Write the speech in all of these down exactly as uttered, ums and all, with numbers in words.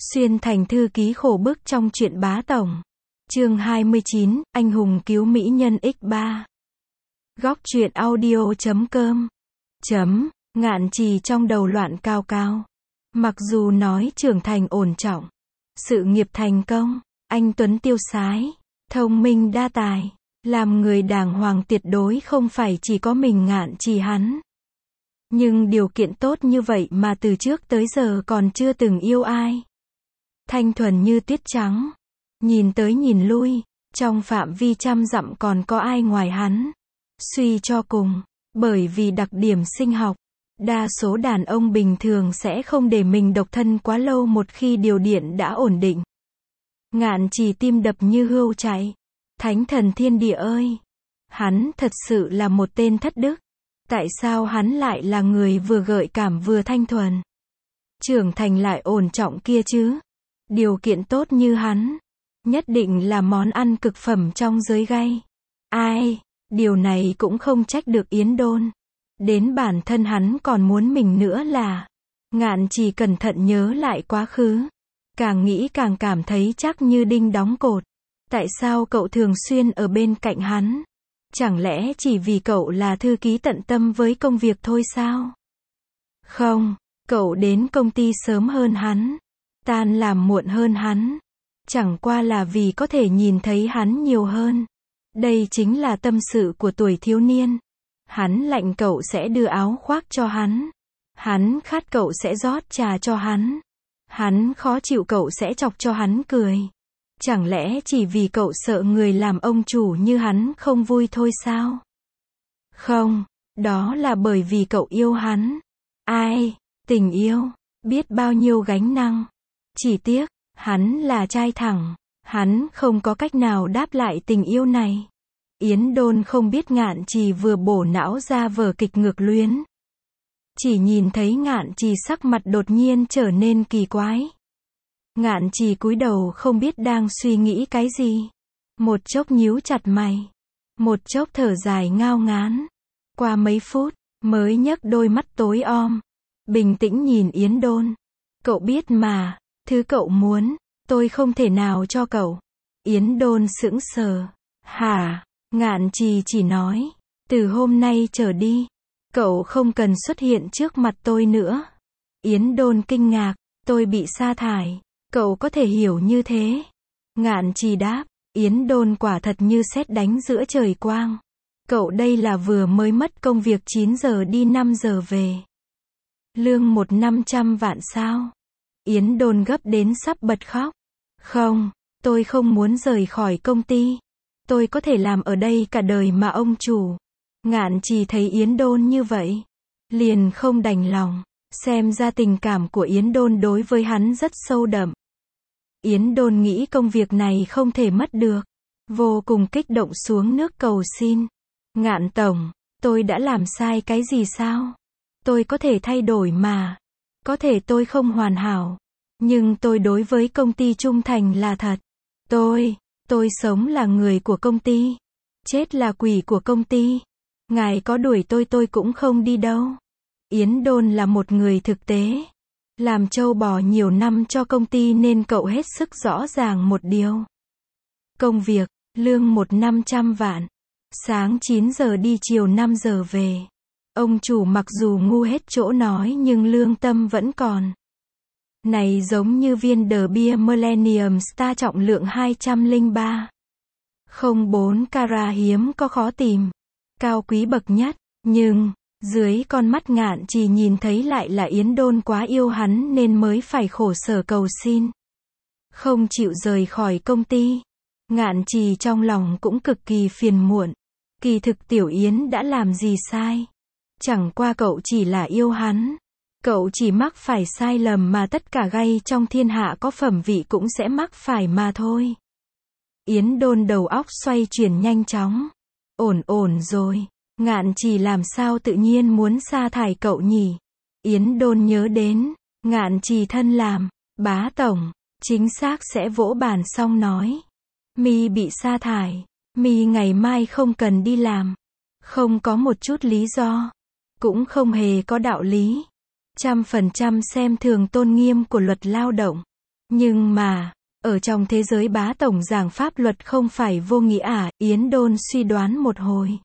Xuyên thành thư ký khổ bức trong truyện Bá Tổng. Chương hai mươi chín, anh hùng cứu mỹ nhân x ba. Góc truyện audio chấm com. Chấm, Ngạn Trì trong đầu loạn cao cao. Mặc dù nói trưởng thành ổn trọng, sự nghiệp thành công, anh tuấn tiêu sái, thông minh đa tài, làm người đàng hoàng tuyệt đối không phải chỉ có mình Ngạn Trì hắn. Nhưng điều kiện tốt như vậy mà từ trước tới giờ còn chưa từng yêu ai. Thanh thuần như tuyết trắng, nhìn tới nhìn lui, trong phạm vi trăm dặm còn có ai ngoài hắn. Suy cho cùng, bởi vì đặc điểm sinh học, đa số đàn ông bình thường sẽ không để mình độc thân quá lâu một khi điều điện đã ổn định. Ngạn Trì tim đập như hươu chạy. Thánh thần thiên địa ơi! Hắn thật sự là một tên thất đức. Tại sao hắn lại là người vừa gợi cảm vừa thanh thuần, trưởng thành lại ổn trọng kia chứ? Điều kiện tốt như hắn, nhất định là món ăn cực phẩm trong giới gay. Ai, điều này cũng không trách được Yến Đôn. Đến bản thân hắn còn muốn mình nữa là. Ngạn Trì cẩn thận nhớ lại quá khứ. Càng nghĩ càng cảm thấy chắc như đinh đóng cột. Tại sao cậu thường xuyên ở bên cạnh hắn? Chẳng lẽ chỉ vì cậu là thư ký tận tâm với công việc thôi sao? Không, cậu đến công ty sớm hơn hắn, tan làm muộn hơn hắn. Chẳng qua là vì có thể nhìn thấy hắn nhiều hơn. Đây chính là tâm sự của tuổi thiếu niên. Hắn lạnh cậu sẽ đưa áo khoác cho hắn. Hắn khát cậu sẽ rót trà cho hắn. Hắn khó chịu cậu sẽ chọc cho hắn cười. Chẳng lẽ chỉ vì cậu sợ người làm ông chủ như hắn không vui thôi sao? Không, đó là bởi vì cậu yêu hắn. Ai, tình yêu, biết bao nhiêu gánh nặng. Chỉ tiếc, hắn là trai thẳng. Hắn không có cách nào đáp lại tình yêu này. Yến Đôn không biết Ngạn Trì vừa bổ não ra vở kịch ngược luyến. Chỉ nhìn thấy Ngạn Trì sắc mặt đột nhiên trở nên kỳ quái. Ngạn Trì cúi đầu không biết đang suy nghĩ cái gì. Một chốc nhíu chặt mày. Một chốc thở dài ngao ngán. Qua mấy phút, mới nhấc đôi mắt tối om. Bình tĩnh nhìn Yến Đôn. Cậu biết mà, thứ cậu muốn, tôi không thể nào cho cậu. Yến Đôn sững sờ. Hả? Ngạn Trì chỉ nói, từ hôm nay trở đi, cậu không cần xuất hiện trước mặt tôi nữa. Yến Đôn kinh ngạc, tôi bị sa thải. Cậu có thể hiểu như thế? Ngạn Trì đáp, Yến Đôn quả thật như sét đánh giữa trời quang. Cậu đây là vừa mới mất công việc chín giờ đi năm giờ về. Lương một năm trăm vạn sao? Yến Đôn gấp đến sắp bật khóc. Không, tôi không muốn rời khỏi công ty. Tôi có thể làm ở đây cả đời mà ông chủ. Ngạn Trì thấy Yến Đôn như vậy, liền không đành lòng. Xem ra tình cảm của Yến Đôn đối với hắn rất sâu đậm. Yến Đôn nghĩ công việc này không thể mất được. Vô cùng kích động xuống nước cầu xin. Ngạn tổng, tôi đã làm sai cái gì sao? Tôi có thể thay đổi mà. Có thể tôi không hoàn hảo. Nhưng tôi đối với công ty trung thành là thật. Tôi, tôi sống là người của công ty. Chết là quỷ của công ty. Ngài có đuổi tôi tôi cũng không đi đâu. Yến Đôn là một người thực tế. Làm trâu bò nhiều năm cho công ty nên cậu hết sức rõ ràng một điều. Công việc, lương một năm trăm vạn. Sáng chín giờ đi chiều năm giờ về. Ông chủ mặc dù ngu hết chỗ nói nhưng lương tâm vẫn còn. Này giống như viên đờ bia Millennium Star trọng lượng hai trăm lẻ ba phẩy không bốn carat hiếm có khó tìm. Cao quý bậc nhất. Nhưng, dưới con mắt Ngạn Trì nhìn thấy lại là Yến Đôn quá yêu hắn nên mới phải khổ sở cầu xin. Không chịu rời khỏi công ty. Ngạn Trì trong lòng cũng cực kỳ phiền muộn. Kỳ thực Tiểu Yến đã làm gì sai? Chẳng qua cậu chỉ là yêu hắn. Cậu chỉ mắc phải sai lầm mà tất cả gay trong thiên hạ có phẩm vị cũng sẽ mắc phải mà thôi. Yến Đôn đầu óc xoay chuyển nhanh chóng. Ổn ổn rồi. Ngạn Trì làm sao tự nhiên muốn sa thải cậu nhỉ? Yến Đôn nhớ đến, Ngạn Trì thân làm, Bá Tổng, chính xác sẽ vỗ bàn xong nói. Mi bị sa thải, Mi ngày mai không cần đi làm. Không có một chút lý do, cũng không hề có đạo lý. Trăm phần trăm xem thường tôn nghiêm của luật lao động. Nhưng mà, ở trong thế giới bá tổng giảng pháp luật không phải vô nghĩa à, Yến Đôn suy đoán một hồi.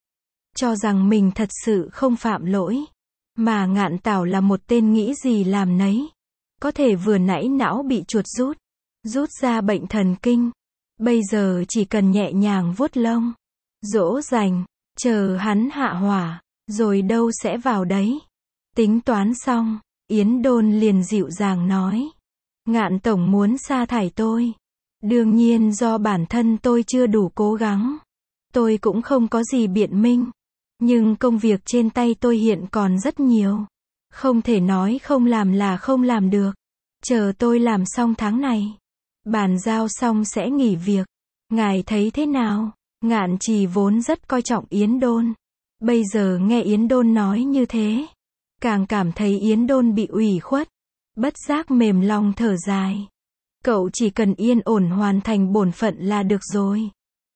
Cho rằng mình thật sự không phạm lỗi. Mà Ngạn Tảo là một tên nghĩ gì làm nấy. Có thể vừa nãy não bị chuột rút. Rút ra bệnh thần kinh. Bây giờ chỉ cần nhẹ nhàng vuốt lông. Dỗ dành. Chờ hắn hạ hỏa. Rồi đâu sẽ vào đấy. Tính toán xong. Yến Đôn liền dịu dàng nói. Ngạn tổng muốn sa thải tôi. Đương nhiên do bản thân tôi chưa đủ cố gắng. Tôi cũng không có gì biện minh. Nhưng công việc trên tay tôi hiện còn rất nhiều. Không thể nói không làm là không làm được. Chờ tôi làm xong tháng này. Bàn giao xong sẽ nghỉ việc. Ngài thấy thế nào? Ngạn Trì vốn rất coi trọng Yến Đôn. Bây giờ nghe Yến Đôn nói như thế. Càng cảm thấy Yến Đôn bị ủy khuất. Bất giác mềm lòng thở dài. Cậu chỉ cần yên ổn hoàn thành bổn phận là được rồi.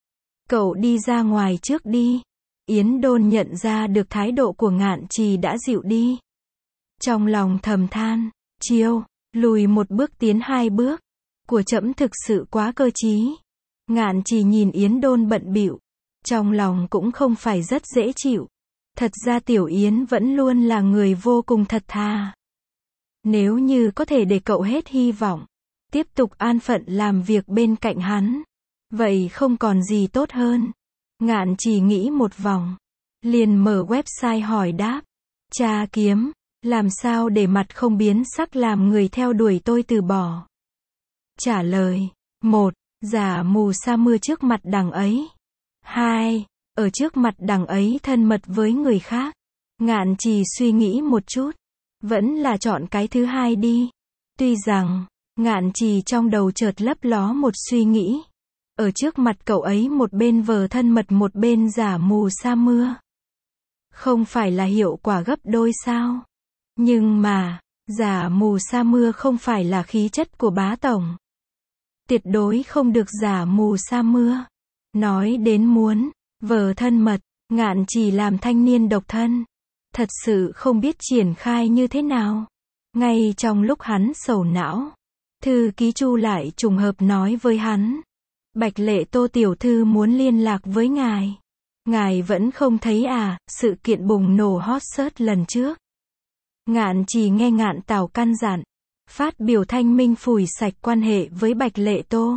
Cậu đi ra ngoài trước đi. Yến Đôn nhận ra được thái độ của Ngạn Trì đã dịu đi. Trong lòng thầm than, chiêu, lùi một bước tiến hai bước. Của trẫm thực sự quá cơ trí. Ngạn Trì nhìn Yến Đôn bận bịu. Trong lòng cũng không phải rất dễ chịu. Thật ra Tiểu Yến vẫn luôn là người vô cùng thật thà. Nếu như có thể để cậu hết hy vọng. Tiếp tục an phận làm việc bên cạnh hắn. Vậy không còn gì tốt hơn. Ngạn Trì nghĩ một vòng. Liền mở website hỏi đáp. Tra kiếm. Làm sao để mặt không biến sắc làm người theo đuổi tôi từ bỏ. Trả lời. Một. Giả mù sa mưa trước mặt đằng ấy. Hai. Ở trước mặt đằng ấy thân mật với người khác. Ngạn Trì suy nghĩ một chút. Vẫn là chọn cái thứ hai đi. Tuy rằng, Ngạn Trì trong đầu chợt lấp ló một suy nghĩ. Ở trước mặt cậu ấy một bên vờ thân mật một bên giả mù sa mưa. Không phải là hiệu quả gấp đôi sao? Nhưng mà, giả mù sa mưa không phải là khí chất của bá tổng. Tuyệt đối không được giả mù sa mưa. Nói đến muốn, vờ thân mật, Ngạn Trì làm thanh niên độc thân. Thật sự không biết triển khai như thế nào. Ngay trong lúc hắn sầu não, thư ký Chu lại trùng hợp nói với hắn. Bạch Lệ Tô tiểu thư muốn liên lạc với ngài. Ngài vẫn không thấy à, sự kiện bùng nổ hot search lần trước. Ngạn Trì nghe Ngạn Tảo căn dặn. Phát biểu thanh minh phủi sạch quan hệ với Bạch Lệ Tô.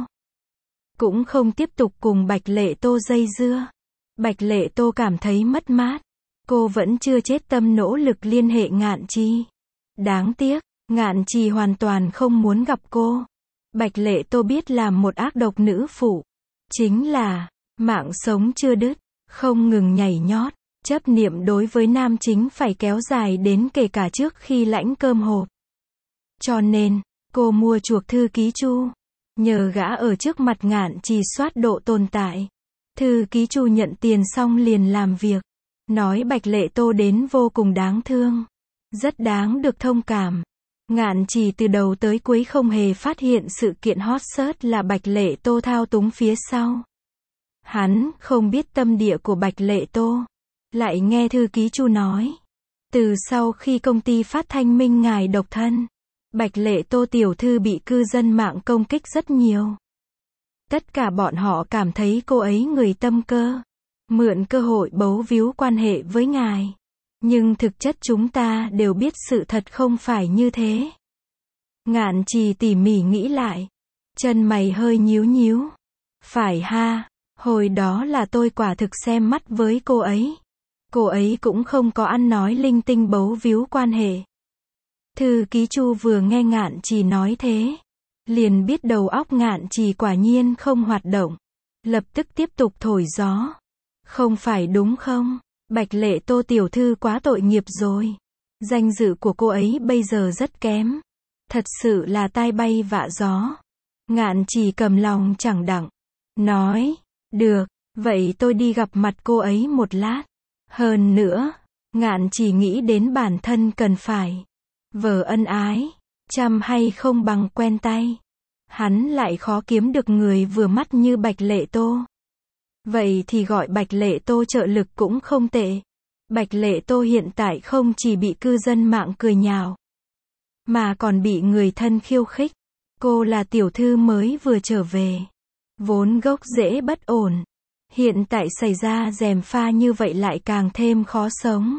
Cũng không tiếp tục cùng Bạch Lệ Tô dây dưa. Bạch Lệ Tô cảm thấy mất mát. Cô vẫn chưa chết tâm nỗ lực liên hệ Ngạn Trì. Đáng tiếc, Ngạn Trì hoàn toàn không muốn gặp cô. Bạch Lệ Tô biết làm một ác độc nữ phụ. Chính là, mạng sống chưa đứt, không ngừng nhảy nhót. Chấp niệm đối với nam chính phải kéo dài đến kể cả trước khi lãnh cơm hộp. Cho nên, cô mua chuộc thư ký Chu. Nhờ gã ở trước mặt Ngạn Trì soát độ tồn tại. Thư ký Chu nhận tiền xong liền làm việc. Nói Bạch Lệ Tô đến vô cùng đáng thương. Rất đáng được thông cảm. Ngạn Trì từ đầu tới cuối không hề phát hiện sự kiện hot search là Bạch Lệ Tô thao túng phía sau. Hắn không biết tâm địa của Bạch Lệ Tô. Lại nghe thư ký Chu nói. Từ sau khi công ty phát thanh minh ngài độc thân, Bạch Lệ Tô tiểu thư bị cư dân mạng công kích rất nhiều. Tất cả bọn họ cảm thấy cô ấy người tâm cơ. Mượn cơ hội bấu víu quan hệ với ngài. Nhưng thực chất chúng ta đều biết sự thật không phải như thế. Ngạn Trì tỉ mỉ nghĩ lại. Chân mày hơi nhíu nhíu. Phải ha, hồi đó là tôi quả thực xem mắt với cô ấy. Cô ấy cũng không có ăn nói linh tinh bấu víu quan hệ. Thư ký Chu vừa nghe Ngạn Trì nói thế. Liền biết đầu óc Ngạn Trì quả nhiên không hoạt động. Lập tức tiếp tục thổi gió. Không phải đúng không? Bạch Lệ Tô tiểu thư quá tội nghiệp rồi. Danh dự của cô ấy bây giờ rất kém. Thật sự là tai bay vạ gió. Ngạn Trì cầm lòng chẳng đặng. Nói, được, vậy tôi đi gặp mặt cô ấy một lát. Hơn nữa, Ngạn Trì nghĩ đến bản thân cần phải. Vờ ân ái, chăm hay không bằng quen tay. Hắn lại khó kiếm được người vừa mắt như Bạch Lệ Tô. Vậy thì gọi Bạch Lệ Tô trợ lực cũng không tệ. Bạch Lệ Tô hiện tại không chỉ bị cư dân mạng cười nhạo, mà còn bị người thân khiêu khích. Cô là tiểu thư mới vừa trở về. Vốn gốc rễ bất ổn. Hiện tại xảy ra gièm pha như vậy lại càng thêm khó sống.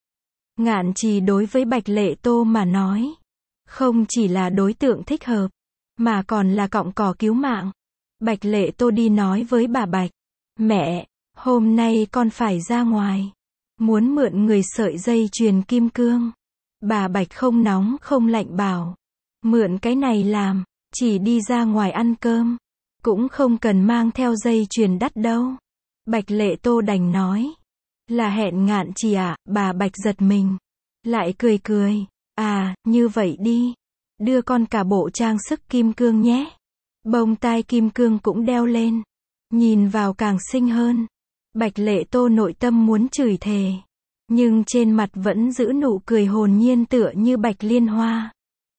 Ngạn Trì đối với Bạch Lệ Tô mà nói, không chỉ là đối tượng thích hợp, mà còn là cọng cỏ cứu mạng. Bạch Lệ Tô đi nói với bà Bạch, mẹ, hôm nay con phải ra ngoài. Muốn mượn người sợi dây chuyền kim cương. Bà Bạch không nóng không lạnh bảo, mượn cái này làm, chỉ đi ra ngoài ăn cơm. Cũng không cần mang theo dây chuyền đắt đâu. Bạch Lệ Tô đành nói, là hẹn Ngạn Trì à, bà Bạch giật mình. Lại cười cười, à, như vậy đi. Đưa con cả bộ trang sức kim cương nhé. Bông tai kim cương cũng đeo lên. Nhìn vào càng xinh hơn. Bạch Lệ Tô nội tâm muốn chửi thề. Nhưng trên mặt vẫn giữ nụ cười hồn nhiên tựa như bạch liên hoa.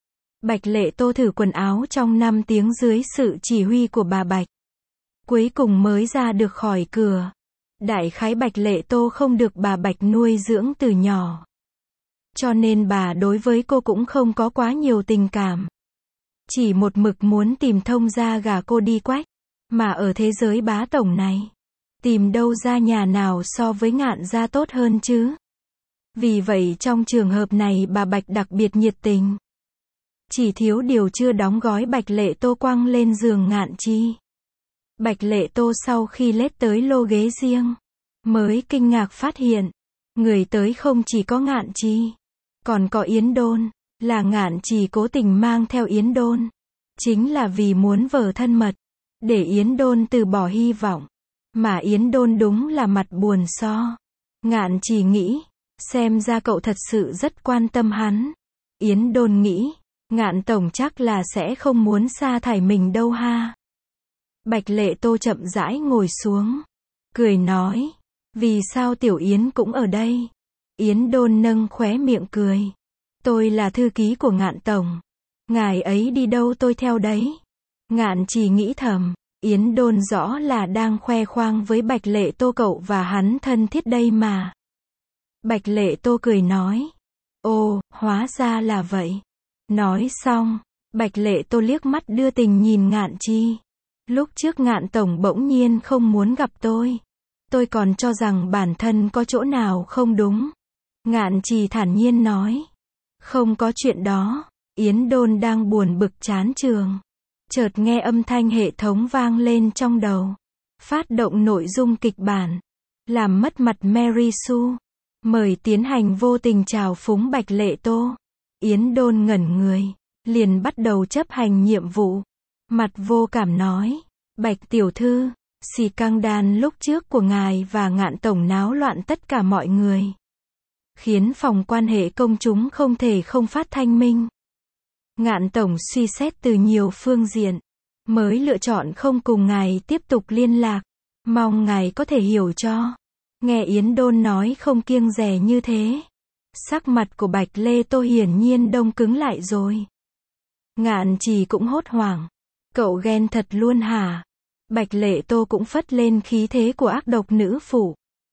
Bạch Lệ Tô thử quần áo trong năm tiếng dưới sự chỉ huy của bà Bạch. Cuối cùng mới ra được khỏi cửa. Đại khái Bạch Lệ Tô không được bà Bạch nuôi dưỡng từ nhỏ. Cho nên bà đối với cô cũng không có quá nhiều tình cảm. Chỉ một mực muốn tìm thông gia gả cô đi quách. Mà ở thế giới bá tổng này, tìm đâu ra nhà nào so với Ngạn gia tốt hơn chứ. Vì vậy trong trường hợp này bà Bạch đặc biệt nhiệt tình. Chỉ thiếu điều chưa đóng gói Bạch Lệ Tô quăng lên giường Ngạn Trì. Bạch Lệ Tô sau khi lết tới lô ghế riêng, mới kinh ngạc phát hiện, người tới không chỉ có Ngạn Trì, còn có Yến Đôn, là Ngạn Trì cố tình mang theo Yến Đôn. Chính là vì muốn vờ thân mật, để Yến Đôn từ bỏ hy vọng. Mà Yến Đôn đúng là mặt buồn so. Ngạn Trì nghĩ, xem ra cậu thật sự rất quan tâm hắn. Yến Đôn nghĩ, Ngạn tổng chắc là sẽ không muốn sa thải mình đâu ha. Bạch Lệ Tô chậm rãi ngồi xuống, cười nói, vì sao Tiểu Yến cũng ở đây? Yến Đôn nâng khóe miệng cười, tôi là thư ký của Ngạn tổng, ngài ấy đi đâu tôi theo đấy. Ngạn Trì nghĩ thầm, Yến Đôn rõ là đang khoe khoang với Bạch Lệ Tô cậu và hắn thân thiết đây mà. Bạch Lệ Tô cười nói, ồ, hóa ra là vậy. Nói xong, Bạch Lệ Tô liếc mắt đưa tình nhìn Ngạn Trì. Lúc trước Ngạn tổng bỗng nhiên không muốn gặp tôi. Tôi còn cho rằng bản thân có chỗ nào không đúng. Ngạn Trì thản nhiên nói, không có chuyện đó. Yến Đôn đang buồn bực chán trường. Chợt nghe âm thanh hệ thống vang lên trong đầu. Phát động nội dung kịch bản. Làm mất mặt Mary Sue. Mời tiến hành vô tình trào phúng Bạch Lệ Tô. Yến Đôn ngẩn người, liền bắt đầu chấp hành nhiệm vụ. Mặt vô cảm nói, Bạch tiểu thư, xì căng đan lúc trước của ngài và Ngạn tổng náo loạn tất cả mọi người. Khiến phòng quan hệ công chúng không thể không phát thanh minh. Ngạn tổng suy xét từ nhiều phương diện, mới lựa chọn không cùng ngài tiếp tục liên lạc. Mong ngài có thể hiểu cho. Nghe Yến Đôn nói không kiêng dè như thế. Sắc mặt của Bạch Lệ Tô hiển nhiên đông cứng lại rồi. Ngạn Trì cũng hốt hoảng. Cậu ghen thật luôn hả? Bạch Lệ Tô cũng phất lên khí thế của ác độc nữ phụ.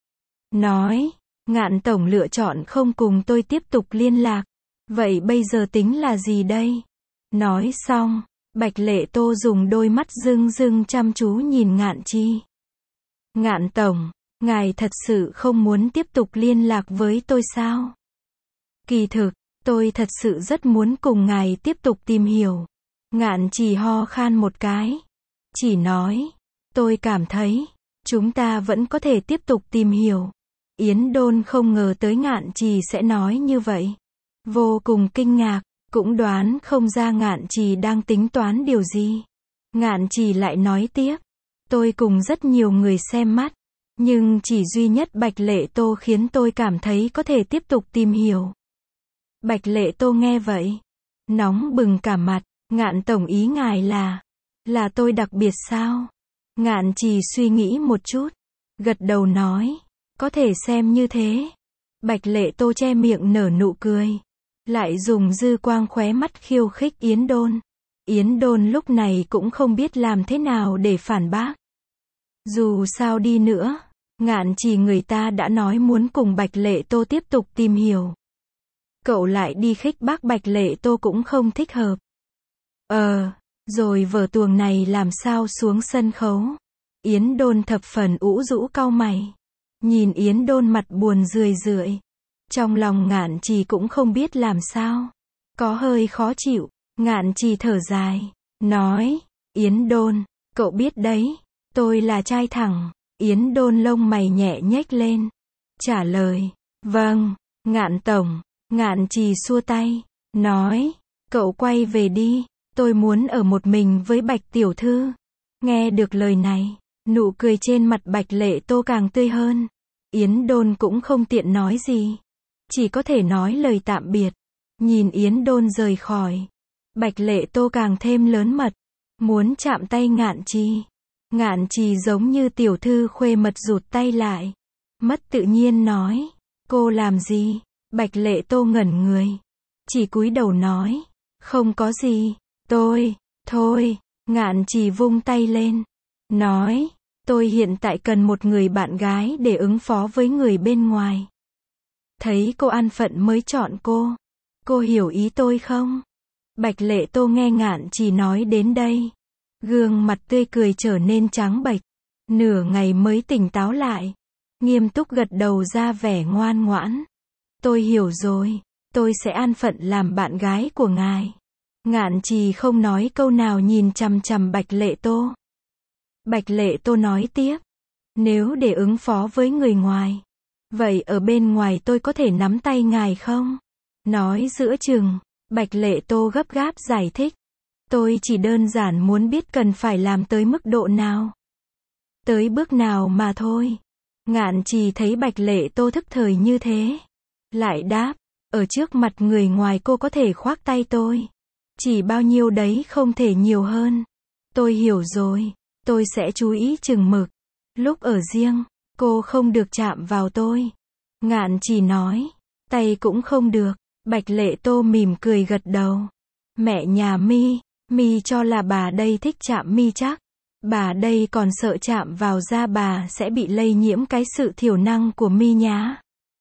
Nói, Ngạn tổng lựa chọn không cùng tôi tiếp tục liên lạc. Vậy bây giờ tính là gì đây? Nói xong, Bạch Lệ Tô dùng đôi mắt rưng rưng chăm chú nhìn Ngạn Trì. Ngạn tổng, ngài thật sự không muốn tiếp tục liên lạc với tôi sao? Kỳ thực, tôi thật sự rất muốn cùng ngài tiếp tục tìm hiểu. Ngạn Trì ho khan một cái. Chỉ nói, tôi cảm thấy, chúng ta vẫn có thể tiếp tục tìm hiểu. Yến Đôn không ngờ tới Ngạn Trì sẽ nói như vậy. Vô cùng kinh ngạc, cũng đoán không ra Ngạn Trì đang tính toán điều gì. Ngạn Trì lại nói tiếp, tôi cùng rất nhiều người xem mắt. Nhưng chỉ duy nhất Bạch Lệ Tô khiến tôi cảm thấy có thể tiếp tục tìm hiểu. Bạch Lệ Tô nghe vậy, nóng bừng cả mặt. Ngạn tổng ý ngài là, là tôi đặc biệt sao? Ngạn Trì suy nghĩ một chút, gật đầu nói, có thể xem như thế. Bạch Lệ Tô che miệng nở nụ cười, lại dùng dư quang khóe mắt khiêu khích Yến Đôn. Yến Đôn lúc này cũng không biết làm thế nào để phản bác. Dù sao đi nữa, Ngạn Trì người ta đã nói muốn cùng Bạch Lệ Tô tiếp tục tìm hiểu. Cậu lại đi khích bác Bạch Lệ Tô cũng không thích hợp. Ờ, Rồi vở tuồng này làm sao xuống sân khấu? Yến Đôn thập phần ủ rũ cau mày. Nhìn Yến Đôn mặt buồn rười rượi. Trong lòng Ngạn Trì cũng không biết làm sao. Có hơi khó chịu. Ngạn Trì thở dài. Nói, Yến Đôn, cậu biết đấy, tôi là trai thẳng. Yến Đôn lông mày nhẹ nhếch lên. Trả lời, vâng, Ngạn tổng. Ngạn Trì xua tay. Nói, cậu quay về đi. Tôi muốn ở một mình với Bạch tiểu thư. Nghe được lời này, nụ cười trên mặt Bạch Lệ Tô càng tươi hơn. Yến Đôn cũng không tiện nói gì. Chỉ có thể nói lời tạm biệt. Nhìn Yến Đôn rời khỏi. Bạch Lệ Tô càng thêm lớn mật. Muốn chạm tay Ngạn Trì. Ngạn Trì giống như tiểu thư khuê mật rụt tay lại. Mất tự nhiên nói. Cô làm gì? Bạch Lệ Tô ngẩn người. Chỉ cúi đầu nói. Không có gì. Tôi, thôi. Ngạn Trì vung tay lên. Nói. Tôi hiện tại cần một người bạn gái để ứng phó với người bên ngoài. Thấy cô an phận mới chọn cô. Cô hiểu ý tôi không? Bạch Lệ Tô nghe Ngạn Trì nói đến đây. Gương mặt tươi cười trở nên trắng bệch. Nửa ngày mới tỉnh táo lại. Nghiêm túc gật đầu ra vẻ ngoan ngoãn. Tôi hiểu rồi. Tôi sẽ an phận làm bạn gái của ngài. Ngạn Trì không nói câu nào nhìn chằm chằm Bạch Lệ Tô. Bạch Lệ Tô nói tiếp. Nếu để ứng phó với người ngoài. Vậy ở bên ngoài tôi có thể nắm tay ngài không? Nói giữa chừng. Bạch Lệ Tô gấp gáp giải thích. Tôi chỉ đơn giản muốn biết cần phải làm tới mức độ nào. Tới bước nào mà thôi. Ngạn Trì thấy Bạch Lệ Tô thức thời như thế. Lại đáp. Ở trước mặt người ngoài cô có thể khoác tay tôi. Chỉ bao nhiêu đấy không thể nhiều hơn. Tôi hiểu rồi. Tôi sẽ chú ý chừng mực. Lúc ở riêng, cô không được chạm vào tôi. Ngạn Trì nói. Tay cũng không được. Bạch Lệ Tô mỉm cười gật đầu. Mẹ nhà mi, mi cho là bà đây thích chạm mi chắc. Bà đây còn sợ chạm vào da bà sẽ bị lây nhiễm cái sự thiểu năng của mi nhá.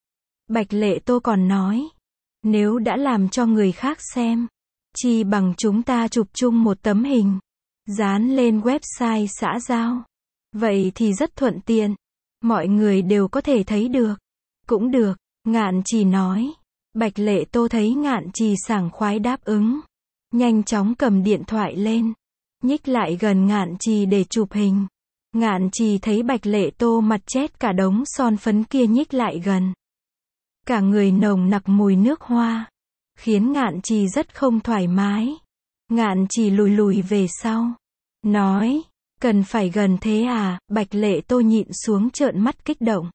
Bạch Lệ Tô còn nói. Nếu đã làm cho người khác xem, chi bằng chúng ta chụp chung một tấm hình. Dán lên website xã giao. Vậy thì rất thuận tiện. Mọi người đều có thể thấy được. Cũng được, Ngạn Trì nói. Bạch Lệ Tô thấy Ngạn Trì sảng khoái đáp ứng. Nhanh chóng cầm điện thoại lên. Nhích lại gần Ngạn Trì để chụp hình. Ngạn Trì thấy Bạch Lệ Tô mặt chét cả đống son phấn kia nhích lại gần. Cả người nồng nặc mùi nước hoa. Khiến Ngạn Trì rất không thoải mái. Ngạn Trì lùi lùi về sau. Nói. Cần phải gần thế à? Bạch Lệ Tô nhịn xuống trợn mắt kích động.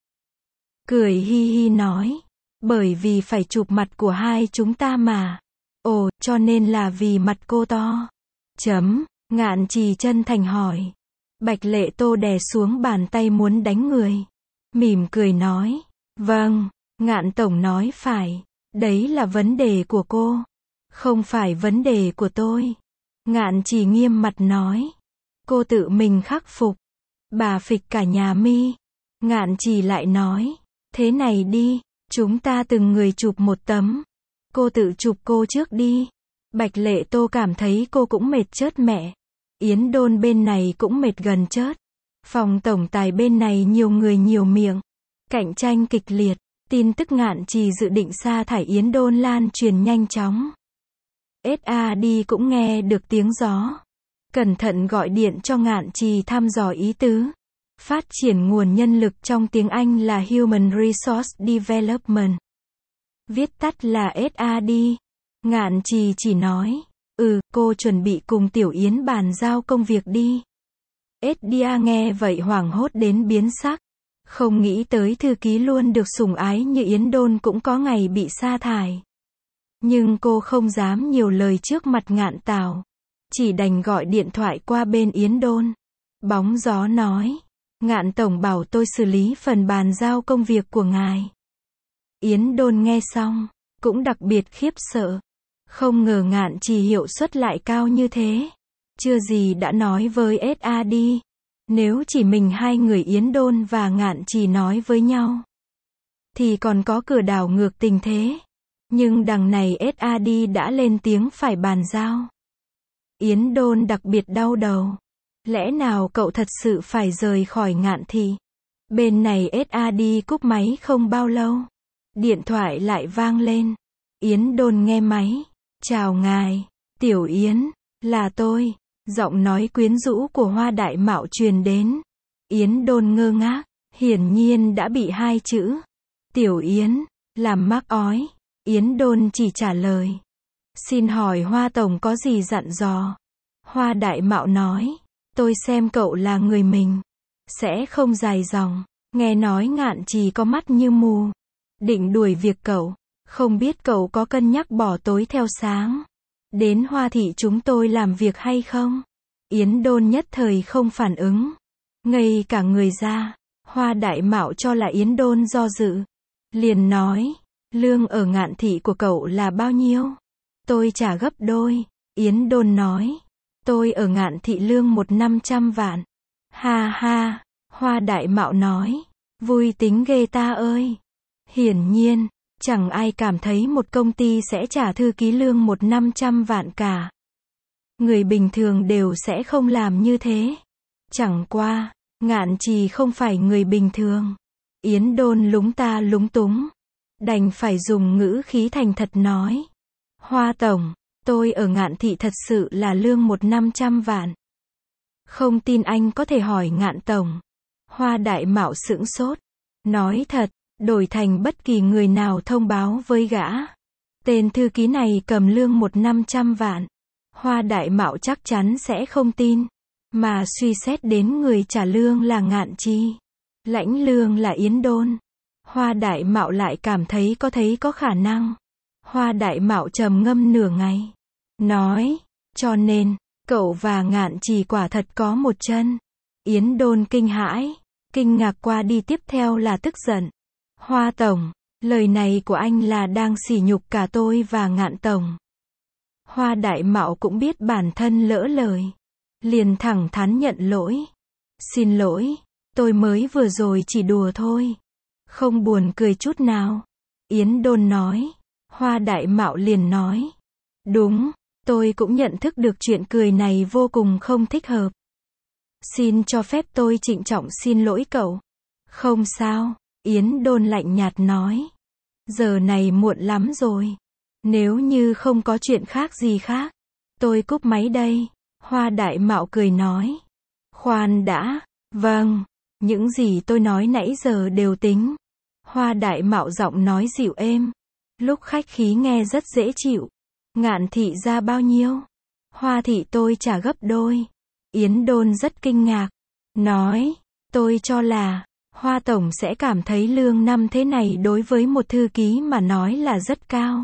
Cười hi hi nói. Bởi vì phải chụp mặt của hai chúng ta mà. Ồ, cho nên là vì mặt cô to. Chấm. Ngạn Trì chân thành hỏi. Bạch Lệ Tô đè xuống bàn tay muốn đánh người. Mỉm cười nói. Vâng. Ngạn tổng nói phải. Đấy là vấn đề của cô. Không phải vấn đề của tôi. Ngạn Trì nghiêm mặt nói. Cô tự mình khắc phục. Bà phịch cả nhà mi. Ngạn Trì lại nói. Thế này đi. Chúng ta từng người chụp một tấm. Cô tự chụp cô trước đi. Bạch Lệ Tô cảm thấy cô cũng mệt chớt mẹ. Yến Đôn bên này cũng mệt gần chớt. Phòng tổng tài bên này nhiều người nhiều miệng. Cạnh tranh kịch liệt. Tin tức Ngạn Trì dự định sa thải Yến Đôn lan truyền nhanh chóng. ét a đê cũng nghe được tiếng gió. Cẩn thận gọi điện cho Ngạn Trì thăm dò ý tứ. Phát triển nguồn nhân lực trong tiếng Anh là Human Resource Development. Viết tắt là ét a đê. Ngạn Trì chỉ nói. Ừ, cô chuẩn bị cùng Tiểu Yến bàn giao công việc đi. ét đê a nghe vậy hoảng hốt đến biến sắc. Không nghĩ tới thư ký luôn được sủng ái như Yến Đôn cũng có ngày bị sa thải. Nhưng cô không dám nhiều lời trước mặt Ngạn Tảo. Chỉ đành gọi điện thoại qua bên Yến Đôn. Bóng gió nói. Ngạn tổng bảo tôi xử lý phần bàn giao công việc của ngài. Yến Đôn nghe xong, cũng đặc biệt khiếp sợ. Không ngờ Ngạn Trì hiệu suất lại cao như thế. Chưa gì đã nói với ét a đê. Nếu chỉ mình hai người Yến Đôn và Ngạn Trì nói với nhau, thì còn có cửa đảo ngược tình thế. Nhưng đằng này ét a đê đã lên tiếng phải bàn giao. Yến Đôn đặc biệt đau đầu. Lẽ nào cậu thật sự phải rời khỏi Ngạn thị? Bên này ét a đê cúp máy không bao lâu. Điện thoại lại vang lên. Yến Đôn nghe máy. Chào ngài, Tiểu Yến, là tôi. Giọng nói quyến rũ của Hoa Đại Mạo truyền đến. Yến Đôn ngơ ngác, hiển nhiên đã bị hai chữ Tiểu Yến làm mắc ói. Yến Đôn chỉ trả lời. Xin hỏi Hoa Tổng có gì dặn dò? Hoa Đại Mạo nói. Tôi xem cậu là người mình. Sẽ không dài dòng. Nghe nói Ngạn Trì có mắt như mù. Định đuổi việc cậu. Không biết cậu có cân nhắc bỏ tối theo sáng. Đến Hoa thị chúng tôi làm việc hay không? Yến Đôn nhất thời không phản ứng. Ngây cả người ra. Hoa Đại Mạo cho là Yến Đôn do dự. Liền nói. Lương ở Ngạn thị của cậu là bao nhiêu? Tôi trả gấp đôi. Yến Đôn nói. Tôi ở Ngạn thị lương một năm trăm vạn. Ha ha. Hoa Đại Mạo nói. Vui tính ghê ta ơi. Hiển nhiên, chẳng ai cảm thấy một công ty sẽ trả thư ký lương một năm trăm vạn cả. Người bình thường đều sẽ không làm như thế. Chẳng qua, Ngạn Trì không phải người bình thường. Yến Đôn lúng ta lúng túng. Đành phải dùng ngữ khí thành thật nói. Hoa Tổng, tôi ở Ngạn thị thật sự là lương một năm trăm vạn. Không tin anh có thể hỏi Ngạn Tổng. Hoa Đại Mạo sững sốt. Nói thật, đổi thành bất kỳ người nào thông báo với gã. Tên thư ký này cầm lương một năm trăm vạn. Hoa Đại Mạo chắc chắn sẽ không tin. Mà suy xét đến người trả lương là Ngạn Trì. Lãnh lương là Yến Đôn. Hoa Đại Mạo lại cảm thấy có thấy có khả năng. Hoa Đại Mạo trầm ngâm nửa ngày. Nói, cho nên, cậu và Ngạn Trì quả thật có một chân. Yến Đôn kinh hãi. Kinh ngạc qua đi tiếp theo là tức giận. Hoa Tổng, lời này của anh là đang sỉ nhục cả tôi và Ngạn Tổng. Hoa Đại Mạo cũng biết bản thân lỡ lời. Liền thẳng thắn nhận lỗi. Xin lỗi, tôi mới vừa rồi chỉ đùa thôi. Không buồn cười chút nào. Yến Đôn nói. Hoa Đại Mạo liền nói. Đúng, tôi cũng nhận thức được chuyện cười này vô cùng không thích hợp. Xin cho phép tôi trịnh trọng xin lỗi cậu. Không sao, Yến Đôn lạnh nhạt nói. Giờ này muộn lắm rồi. Nếu như không có chuyện khác gì khác, tôi cúp máy đây. Hoa Đại Mạo cười nói. Khoan đã, vâng, những gì tôi nói nãy giờ đều tính. Hoa Đại Mạo giọng nói dịu êm. Lúc khách khí nghe rất dễ chịu. Ngạn thị ra bao nhiêu? Hoa thị tôi trả gấp đôi. Yến Đôn rất kinh ngạc. Nói, tôi cho là, Hoa Tổng sẽ cảm thấy lương năm thế này đối với một thư ký mà nói là rất cao.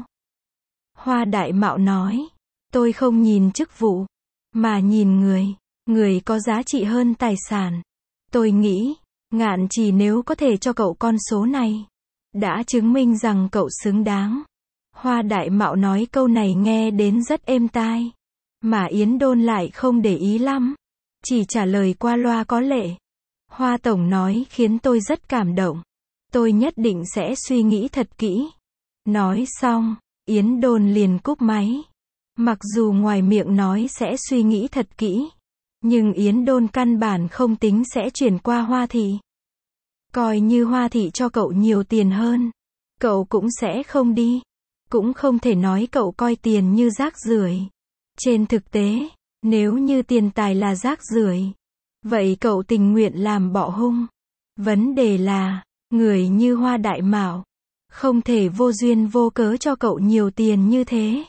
Hoa Đại Mạo nói, tôi không nhìn chức vụ, mà nhìn người, người có giá trị hơn tài sản. Tôi nghĩ, Ngạn Trì nếu có thể cho cậu con số này, đã chứng minh rằng cậu xứng đáng. Hoa Đại Mạo nói câu này nghe đến rất êm tai. Mà Yến Đôn lại không để ý lắm. Chỉ trả lời qua loa có lệ. Hoa Tổng nói khiến tôi rất cảm động. Tôi nhất định sẽ suy nghĩ thật kỹ. Nói xong, Yến Đôn liền cúp máy. Mặc dù ngoài miệng nói sẽ suy nghĩ thật kỹ, nhưng Yến Đôn căn bản không tính sẽ chuyển qua Hoa thị. Coi như Hoa thị cho cậu nhiều tiền hơn, cậu cũng sẽ không đi. Cũng không thể nói cậu coi tiền như rác rưởi. Trên thực tế, nếu như tiền tài là rác rưởi, vậy cậu tình nguyện làm bọ hung. Vấn đề là, người như Hoa Đại Mạo, không thể vô duyên vô cớ cho cậu nhiều tiền như thế.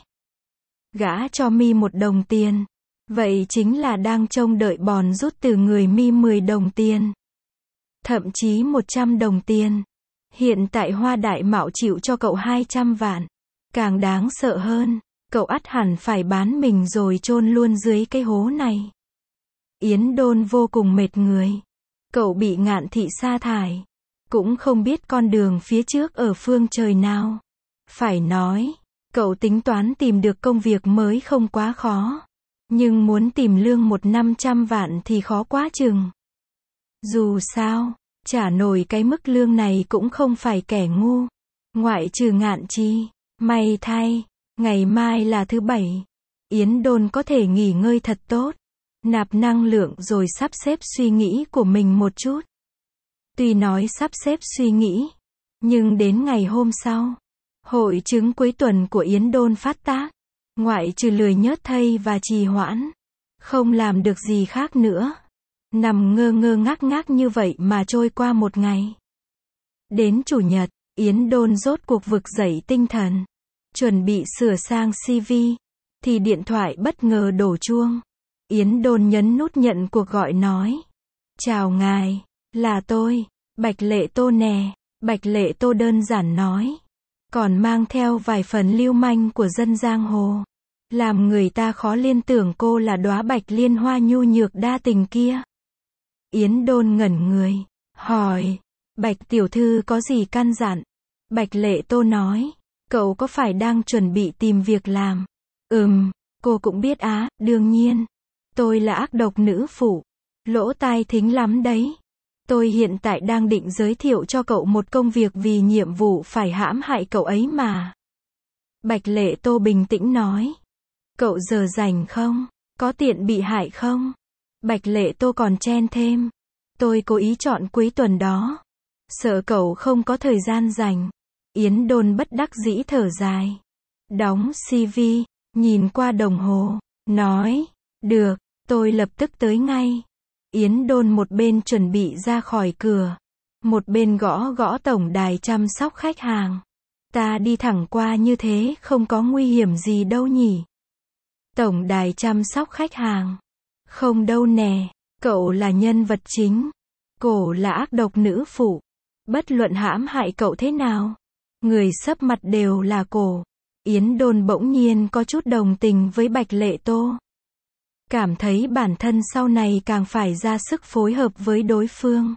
Gã cho mi một đồng tiền, vậy chính là đang trông đợi bòn rút từ người mi mười đồng tiền. Thậm chí một trăm đồng tiền. Hiện tại Hoa Đại Mạo chịu cho cậu hai trăm vạn. Càng đáng sợ hơn, cậu ắt hẳn phải bán mình rồi chôn luôn dưới cái hố này. Yến Đôn vô cùng mệt người. Cậu bị Ngạn thị sa thải. Cũng không biết con đường phía trước ở phương trời nào. Phải nói, cậu tính toán tìm được công việc mới không quá khó. Nhưng muốn tìm lương một năm trăm vạn thì khó quá chừng. Dù sao, trả nổi cái mức lương này cũng không phải kẻ ngu. Ngoại trừ Ngạn Trì. May thay, ngày mai là thứ bảy. Yến Đôn có thể nghỉ ngơi thật tốt, nạp năng lượng rồi sắp xếp suy nghĩ của mình một chút. Tuy nói sắp xếp suy nghĩ, nhưng đến ngày hôm sau, hội chứng cuối tuần của Yến Đôn phát tác, ngoại trừ lười nhớt thây và trì hoãn, không làm được gì khác nữa. Nằm ngơ ngơ ngác ngác như vậy mà trôi qua một ngày. Đến chủ nhật, Yến Đôn rốt cuộc vực dậy tinh thần, chuẩn bị sửa sang xê vê, thì điện thoại bất ngờ đổ chuông. Yến Đôn nhấn nút nhận cuộc gọi nói: "Chào ngài, là tôi, Bạch Lệ Tô nè." Bạch Lệ Tô đơn giản nói, còn mang theo vài phần lưu manh của dân giang hồ, làm người ta khó liên tưởng cô là đóa bạch liên hoa nhu nhược đa tình kia. Yến Đôn ngẩn người, hỏi: "Bạch tiểu thư có gì căn dặn?" Bạch Lệ Tô nói: "Cậu có phải đang chuẩn bị tìm việc làm?" "Ừm." Cô cũng biết á, đương nhiên. Tôi là ác độc nữ phụ. Lỗ tai thính lắm đấy. Tôi hiện tại đang định giới thiệu cho cậu một công việc vì nhiệm vụ phải hãm hại cậu ấy mà. Bạch Lệ Tô bình tĩnh nói. Cậu giờ rảnh không? Có tiện bị hại không? Bạch Lệ Tô còn chen thêm. Tôi cố ý chọn cuối tuần đó. Sợ cậu không có thời gian rảnh. Yến Đôn bất đắc dĩ thở dài. Đóng xê vê, nhìn qua đồng hồ, nói, được, tôi lập tức tới ngay. Yến Đôn một bên chuẩn bị ra khỏi cửa, một bên gõ gõ tổng đài chăm sóc khách hàng. Ta đi thẳng qua như thế không có nguy hiểm gì đâu nhỉ? Tổng đài chăm sóc khách hàng. Không đâu nè, cậu là nhân vật chính. Cổ là ác độc nữ phụ. Bất luận hãm hại cậu thế nào, người sấp mặt đều là cổ. Yến Đôn bỗng nhiên có chút đồng tình với Bạch Lệ Tô. Cảm thấy bản thân sau này càng phải ra sức phối hợp với đối phương.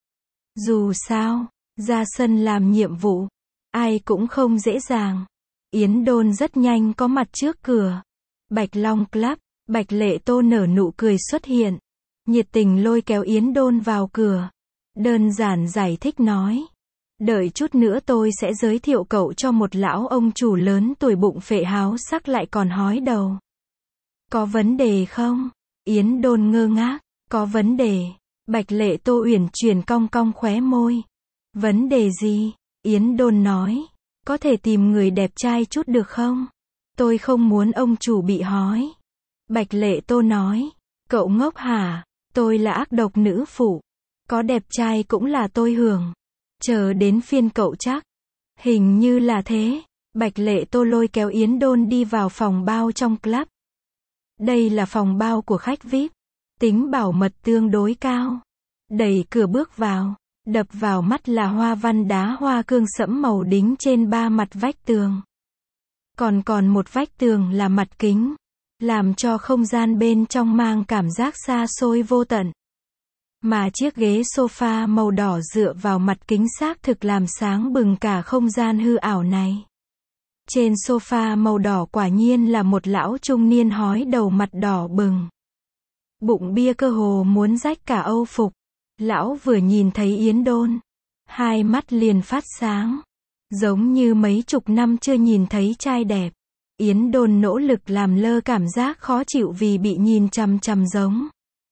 Dù sao, ra sân làm nhiệm vụ, ai cũng không dễ dàng. Yến Đôn rất nhanh có mặt trước cửa. Bạch Long Club, Bạch Lệ Tô nở nụ cười xuất hiện, nhiệt tình lôi kéo Yến Đôn vào cửa. Đơn giản giải thích nói. Đợi chút nữa tôi sẽ giới thiệu cậu cho một lão ông chủ lớn tuổi bụng phệ háo sắc lại còn hói đầu. Có vấn đề không? Yến Đôn ngơ ngác. Có vấn đề. Bạch Lệ Tô uyển chuyển cong cong khóe môi. Vấn đề gì? Yến Đôn nói. Có thể tìm người đẹp trai chút được không? Tôi không muốn ông chủ bị hói. Bạch Lệ Tô nói. Cậu ngốc hả? Tôi là ác độc nữ phụ. Có đẹp trai cũng là tôi hưởng. Chờ đến phiên cậu chắc. Hình như là thế. Bạch Lệ Tô lôi kéo Yến Đôn đi vào phòng bao trong club. Đây là phòng bao của khách vi ai pi. Tính bảo mật tương đối cao. Đẩy cửa bước vào. Đập vào mắt là hoa văn đá hoa cương sẫm màu đính trên ba mặt vách tường. Còn còn một vách tường là mặt kính. Làm cho không gian bên trong mang cảm giác xa xôi vô tận. Mà chiếc ghế sofa màu đỏ dựa vào mặt kính xác thực làm sáng bừng cả không gian hư ảo này. Trên sofa màu đỏ quả nhiên là một lão trung niên hói đầu mặt đỏ bừng. Bụng bia cơ hồ muốn rách cả âu phục. Lão vừa nhìn thấy Yến Đôn, hai mắt liền phát sáng. Giống như mấy chục năm chưa nhìn thấy trai đẹp. Yến Đôn nỗ lực làm lơ cảm giác khó chịu vì bị nhìn chằm chằm giống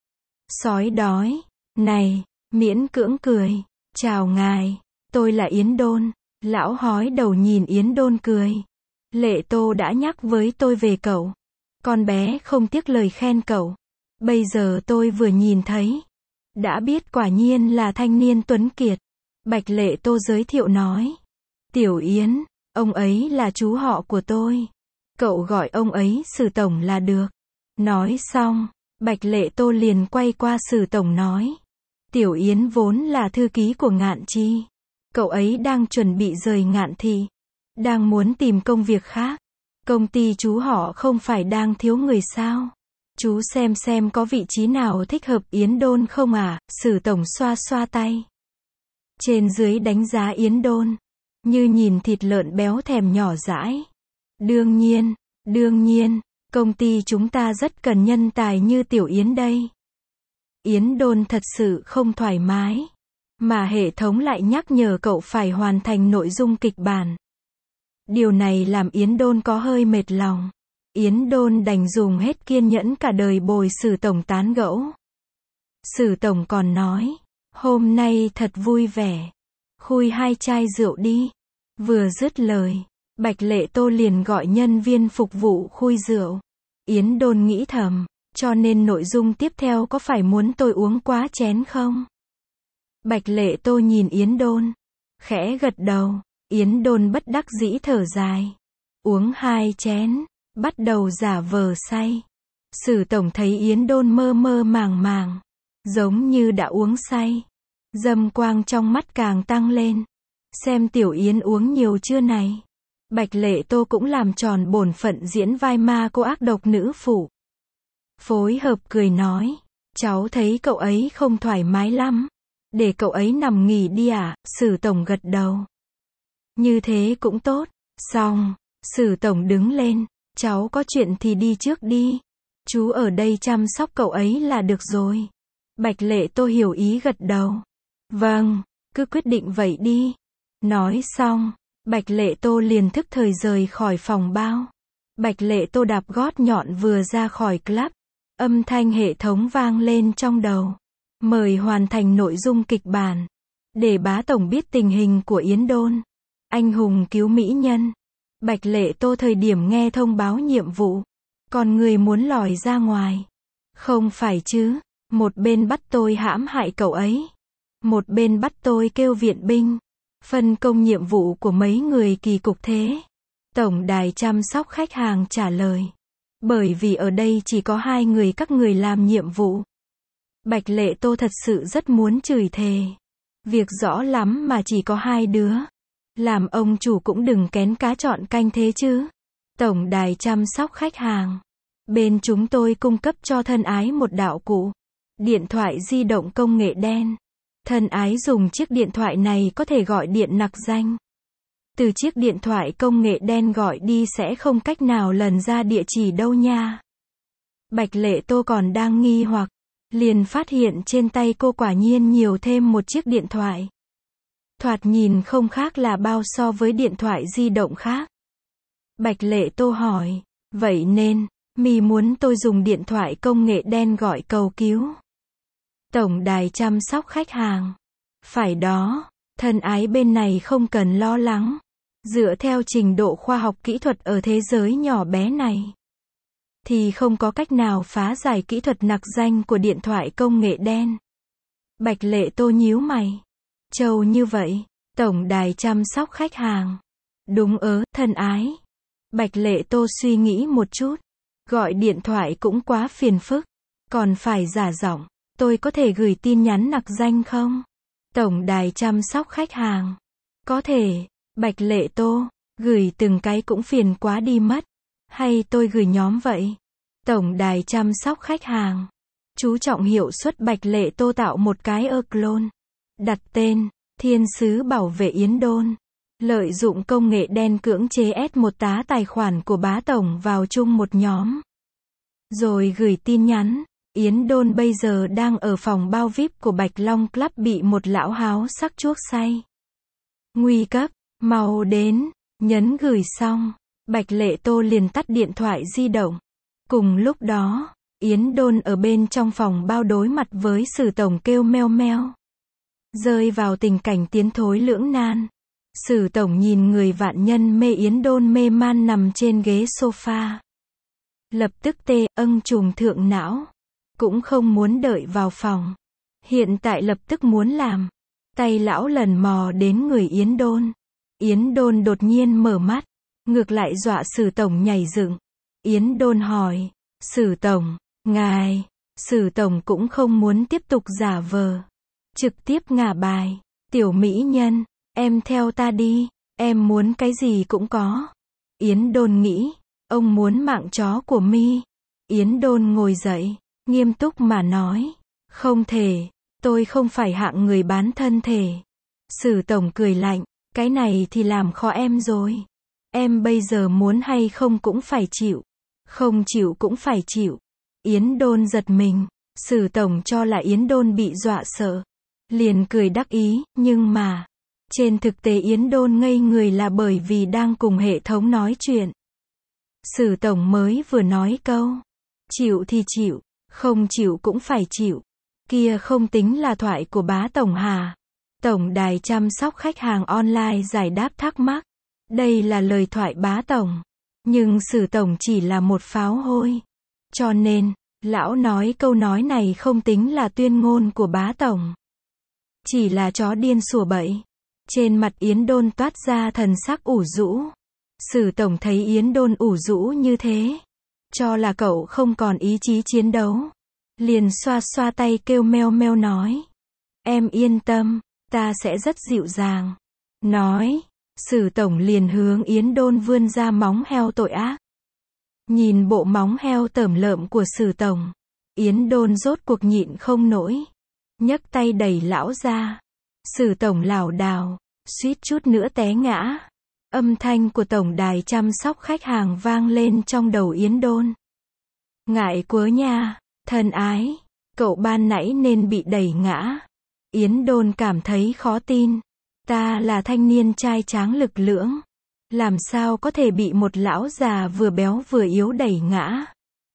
sói đói. Này, miễn cưỡng cười. Chào ngài, tôi là Yến Đôn. Lão hói đầu nhìn Yến Đôn cười. Lệ Tô đã nhắc với tôi về cậu. Con bé không tiếc lời khen cậu. Bây giờ tôi vừa nhìn thấy. Đã biết quả nhiên là thanh niên tuấn kiệt. Bạch Lệ Tô giới thiệu nói. Tiểu Yến, ông ấy là chú họ của tôi. Cậu gọi ông ấy Sử Tổng là được. Nói xong, Bạch Lệ Tô liền quay qua Sử Tổng nói. Tiểu Yến vốn là thư ký của Ngạn Chi. Cậu ấy đang chuẩn bị rời Ngạn Thị. Đang muốn tìm công việc khác. Công ty chú họ không phải đang thiếu người sao? Chú xem xem có vị trí nào thích hợp Yến Đôn không à? Sử Tổng xoa xoa tay. Trên dưới đánh giá Yến Đôn. Như nhìn thịt lợn béo thèm nhỏ dãi. Đương nhiên, đương nhiên, công ty chúng ta rất cần nhân tài như Tiểu Yến đây. Yến Đôn thật sự không thoải mái. Mà hệ thống lại nhắc nhở cậu phải hoàn thành nội dung kịch bản. Điều này làm Yến Đôn có hơi mệt lòng. Yến Đôn đành dùng hết kiên nhẫn cả đời bồi Sử tổng tán gẫu. Sử tổng còn nói, hôm nay thật vui vẻ, khui hai chai rượu đi. Vừa dứt lời, Bạch Lệ Tô liền gọi nhân viên phục vụ khui rượu. Yến Đôn nghĩ thầm, cho nên nội dung tiếp theo có phải muốn tôi uống quá chén không? Bạch Lệ Tô nhìn Yến Đôn, khẽ gật đầu. Yến Đôn bất đắc dĩ thở dài. Uống hai chén, bắt đầu giả vờ say. Sử tổng thấy Yến Đôn mơ mơ màng màng, giống như đã uống say. Dâm quang trong mắt càng tăng lên. Xem Tiểu Yến uống nhiều chưa này. Bạch Lệ Tô cũng làm tròn bổn phận diễn vai ma cô ác độc nữ phụ. Phối hợp cười nói, cháu thấy cậu ấy không thoải mái lắm. Để cậu ấy nằm nghỉ đi ạ. Sử tổng gật đầu. Như thế cũng tốt. Xong, Sử tổng đứng lên, cháu có chuyện thì đi trước đi. Chú ở đây chăm sóc cậu ấy là được rồi. Bạch Lệ Tô hiểu ý gật đầu. Vâng, cứ quyết định vậy đi. Nói xong, Bạch Lệ Tô liền thức thời rời khỏi phòng bao. Bạch Lệ Tô đạp gót nhọn vừa ra khỏi club. Âm thanh hệ thống vang lên trong đầu. Mời hoàn thành nội dung kịch bản. Để bá tổng biết tình hình của Yến Đôn. Anh hùng cứu mỹ nhân. Bạch Lệ Tô thời điểm nghe thông báo nhiệm vụ. Còn người muốn lòi ra ngoài. Không phải chứ. Một bên bắt tôi hãm hại cậu ấy. Một bên bắt tôi kêu viện binh. Phân công nhiệm vụ của mấy người kỳ cục thế. Tổng đài chăm sóc khách hàng trả lời. Bởi vì ở đây chỉ có hai người các người làm nhiệm vụ. Bạch Lệ Tô thật sự rất muốn chửi thề. Việc rõ lắm mà chỉ có hai đứa. Làm ông chủ cũng đừng kén cá chọn canh thế chứ. Tổng đài chăm sóc khách hàng. Bên chúng tôi cung cấp cho thân ái một đạo cụ. Điện thoại di động công nghệ đen. Thân ái dùng chiếc điện thoại này có thể gọi điện nặc danh. Từ chiếc điện thoại công nghệ đen gọi đi sẽ không cách nào lần ra địa chỉ đâu nha. Bạch Lệ Tô còn đang nghi hoặc, liền phát hiện trên tay cô quả nhiên nhiều thêm một chiếc điện thoại. Thoạt nhìn không khác là bao so với điện thoại di động khác. Bạch Lệ Tô hỏi, vậy nên, mì muốn tôi dùng điện thoại công nghệ đen gọi cầu cứu. Tổng đài chăm sóc khách hàng. Phải đó, thân ái bên này không cần lo lắng. Dựa theo trình độ khoa học kỹ thuật ở thế giới nhỏ bé này, thì không có cách nào phá giải kỹ thuật nặc danh của điện thoại công nghệ đen. Bạch Lệ Tô nhíu mày. Trâu như vậy, tổng đài chăm sóc khách hàng. Đúng ớ, thân ái. Bạch Lệ Tô suy nghĩ một chút. Gọi điện thoại cũng quá phiền phức. Còn phải giả giọng. Tôi có thể gửi tin nhắn nặc danh không? Tổng đài chăm sóc khách hàng. Có thể. Bạch Lệ Tô, gửi từng cái cũng phiền quá đi mất. Hay tôi gửi nhóm vậy? Tổng đài chăm sóc khách hàng. Chú trọng hiệu suất. Bạch Lệ Tô tạo một cái ơ clone. Đặt tên, Thiên sứ bảo vệ Yến Đôn. Lợi dụng công nghệ đen cưỡng chế ép một tá tài khoản của bá tổng vào chung một nhóm. Rồi gửi tin nhắn. Yến Đôn bây giờ đang ở phòng bao vi ai pi của Bạch Long Club bị một lão háo sắc chuốc say. Nguy cấp, mau đến, nhấn gửi xong. Bạch Lệ Tô liền tắt điện thoại di động. Cùng lúc đó, Yến Đôn ở bên trong phòng bao đối mặt với Sử tổng kêu meo meo. Rơi vào tình cảnh tiến thối lưỡng nan. Sử tổng nhìn người vạn nhân mê Yến Đôn mê man nằm trên ghế sofa. Lập tức tê âng trùng thượng não. Cũng không muốn đợi vào phòng. Hiện tại lập tức muốn làm. Tay lão lần mò đến người Yến Đôn. Yến Đôn đột nhiên mở mắt. Ngược lại dọa Sử tổng nhảy dựng. Yến Đôn hỏi. Sử tổng, ngài. Sử tổng cũng không muốn tiếp tục giả vờ. Trực tiếp ngả bài. Tiểu mỹ nhân, em theo ta đi. Em muốn cái gì cũng có. Yến Đôn nghĩ. Ông muốn mạng chó của mi. Yến Đôn ngồi dậy. Nghiêm túc mà nói. Không thể. Tôi không phải hạng người bán thân thể. Sử tổng cười lạnh. Cái này thì làm khó em rồi. Em bây giờ muốn hay không cũng phải chịu. Không chịu cũng phải chịu. Yến Đôn giật mình. Sử tổng cho là Yến Đôn bị dọa sợ. Liền cười đắc ý. Nhưng mà, trên thực tế Yến Đôn ngây người là bởi vì đang cùng hệ thống nói chuyện. Sử tổng mới vừa nói câu. Chịu thì chịu, không chịu cũng phải chịu. Kia không tính là thoại của bá tổng hà. Tổng đài chăm sóc khách hàng online giải đáp thắc mắc. Đây là lời thoại bá tổng. Nhưng Sử tổng chỉ là một pháo hôi. Cho nên, lão nói câu nói này không tính là tuyên ngôn của bá tổng. Chỉ là chó điên sủa bậy. Trên mặt Yến Đôn toát ra thần sắc ủ rũ. Sử tổng thấy Yến Đôn ủ rũ như thế, cho là cậu không còn ý chí chiến đấu. Liền xoa xoa tay kêu meo meo nói. Em yên tâm, ta sẽ rất dịu dàng. Nói, Sử tổng liền hướng Yến Đôn vươn ra móng heo tội ác. Nhìn bộ móng heo tởm lợm của Sử tổng, Yến Đôn rốt cuộc nhịn không nổi. Nhấc tay đẩy lão ra. Sử tổng lảo đảo, suýt chút nữa té ngã. Âm thanh của tổng đài chăm sóc khách hàng vang lên trong đầu Yến Đôn. Ngại quá nha, thân ái, cậu ban nãy nên bị đẩy ngã. Yến Đôn cảm thấy khó tin. Ta là thanh niên trai tráng lực lưỡng. Làm sao có thể bị một lão già vừa béo vừa yếu đẩy ngã.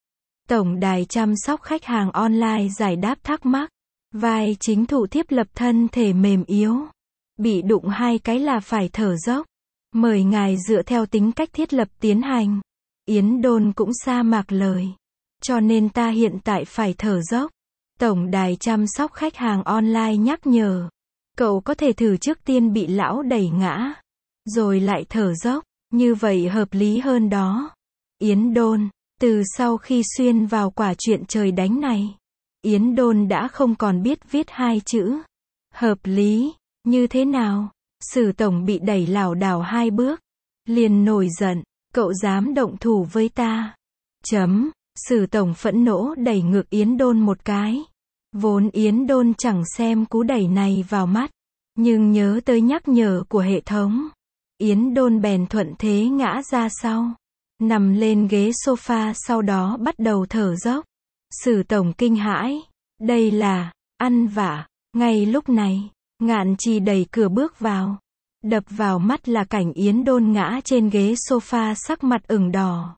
Tổng đài chăm sóc khách hàng online giải đáp thắc mắc. Vai chính thụ thiếp lập thân thể mềm yếu. Bị đụng hai cái là phải thở dốc. Mời ngài dựa theo tính cách thiết lập tiến hành. Yến Đôn cũng sa mạc lời. Cho nên ta hiện tại phải thở dốc. Tổng đài chăm sóc khách hàng online nhắc nhở. Cậu có thể thử trước tiên bị lão đẩy ngã. Rồi lại thở dốc. Như vậy hợp lý hơn đó. Yến Đôn, từ sau khi xuyên vào quả chuyện trời đánh này, Yến Đôn đã không còn biết viết hai chữ. Hợp lý, như thế nào? Sử tổng bị đẩy lảo đảo hai bước. Liền nổi giận, cậu dám động thủ với ta. Chấm, Sử tổng phẫn nộ đẩy ngược Yến Đôn một cái. Vốn Yến Đôn chẳng xem cú đẩy này vào mắt. Nhưng nhớ tới nhắc nhở của hệ thống. Yến Đôn bèn thuận thế ngã ra sau. Nằm lên ghế sofa sau đó bắt đầu thở dốc. Sử tổng kinh hãi. Đây là, ăn vạ. Ngay lúc này, Ngạn Trì đẩy cửa bước vào. Đập vào mắt là cảnh Yến Đôn ngã trên ghế sofa sắc mặt ửng đỏ.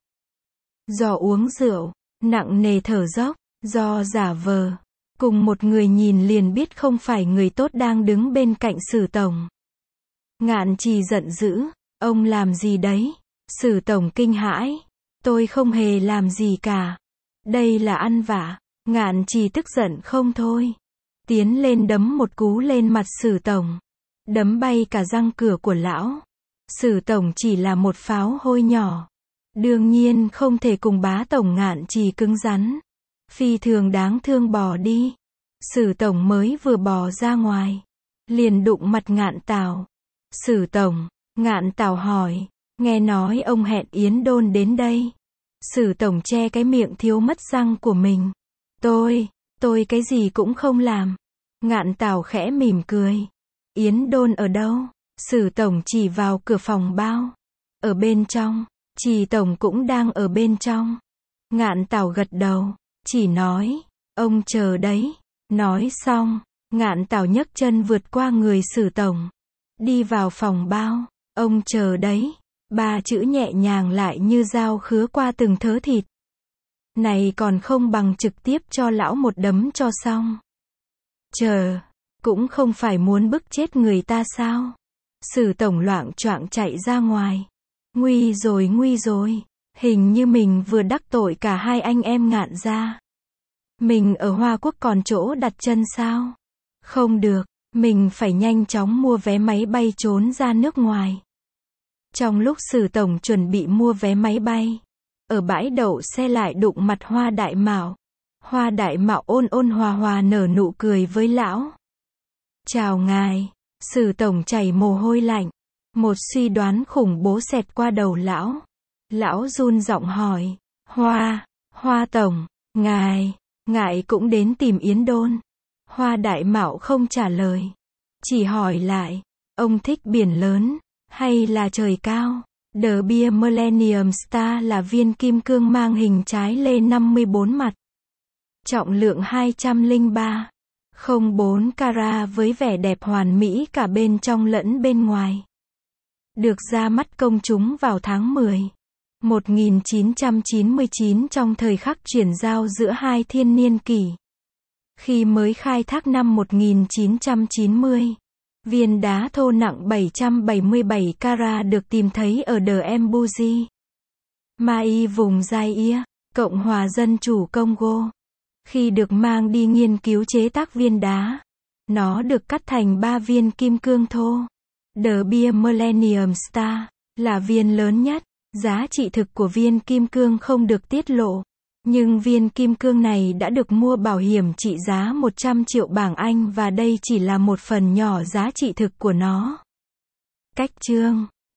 Do uống rượu, nặng nề thở dốc, do giả vờ. Cùng một người nhìn liền biết không phải người tốt đang đứng bên cạnh Sử tổng. Ngạn Trì giận dữ. Ông làm gì đấy? Sử tổng kinh hãi. Tôi không hề làm gì cả. Đây là ăn vạ. Ngạn Trì tức giận không thôi. Tiến lên đấm một cú lên mặt Sử tổng. Đấm bay cả răng cửa của lão. Sử tổng chỉ là một pháo hôi nhỏ. Đương nhiên không thể cùng bá tổng Ngạn Trì cứng rắn. Phi thường đáng thương bò đi. Sử tổng mới vừa bò ra ngoài. Liền đụng mặt Ngạn Tảo. Sử tổng, Ngạn Tảo hỏi. Nghe nói ông hẹn Yến Đôn đến đây. Sử tổng che cái miệng thiếu mất răng của mình. Tôi, tôi cái gì cũng không làm. Ngạn Tảo khẽ mỉm cười. Yến Đôn ở đâu? Sử tổng chỉ vào cửa phòng bao. Ở bên trong. Trì tổng cũng đang ở bên trong. Ngạn Tảo gật đầu. Chỉ nói. Ông chờ đấy. Nói xong. Ngạn Tảo nhấc chân vượt qua người Sử tổng. Đi vào phòng bao. Ông chờ đấy. Ba chữ nhẹ nhàng lại như dao khứa qua từng thớ thịt. Này còn không bằng trực tiếp cho lão một đấm cho xong. Chờ. Cũng không phải muốn bức chết người ta sao? Sử tổng loạng choạng chạy ra ngoài. Nguy rồi nguy rồi. Hình như mình vừa đắc tội cả hai anh em Ngạn gia. Mình ở Hoa Quốc còn chỗ đặt chân sao? Không được. Mình phải nhanh chóng mua vé máy bay trốn ra nước ngoài. Trong lúc Sử tổng chuẩn bị mua vé máy bay, ở bãi đậu xe lại đụng mặt Hoa Đại Mạo. Hoa Đại Mạo ôn ôn hòa hòa nở nụ cười với lão. Chào ngài. Sử tổng chảy mồ hôi lạnh. Một suy đoán khủng bố xẹt qua đầu lão. Lão run giọng hỏi. Hoa, Hoa tổng, ngài, ngài cũng đến tìm Yến Đôn. Hoa Đại Mạo không trả lời. Chỉ hỏi lại. Ông thích biển lớn, hay là trời cao? The Beer Millennium Star là viên kim cương mang hình trái lê năm mươi bốn mặt. Trọng lượng hai trăm lẻ ba phẩy không bốn carat với vẻ đẹp hoàn mỹ cả bên trong lẫn bên ngoài. Được ra mắt công chúng vào tháng mười. một nghìn chín trăm chín mươi chín trong thời khắc chuyển giao giữa hai thiên niên kỷ. Khi mới khai thác năm một nghìn chín trăm chín mươi, viên đá thô nặng bảy trăm bảy mươi bảy carat được tìm thấy ở The Embuzi, Mai vùng Zaire, Cộng hòa Dân chủ Congo. Khi được mang đi nghiên cứu chế tác viên đá, nó được cắt thành ba viên kim cương thô. The Beer Millennium Star là viên lớn nhất. Giá trị thực của viên kim cương không được tiết lộ, nhưng viên kim cương này đã được mua bảo hiểm trị giá một trăm triệu bảng Anh và đây chỉ là một phần nhỏ giá trị thực của nó. Cách chương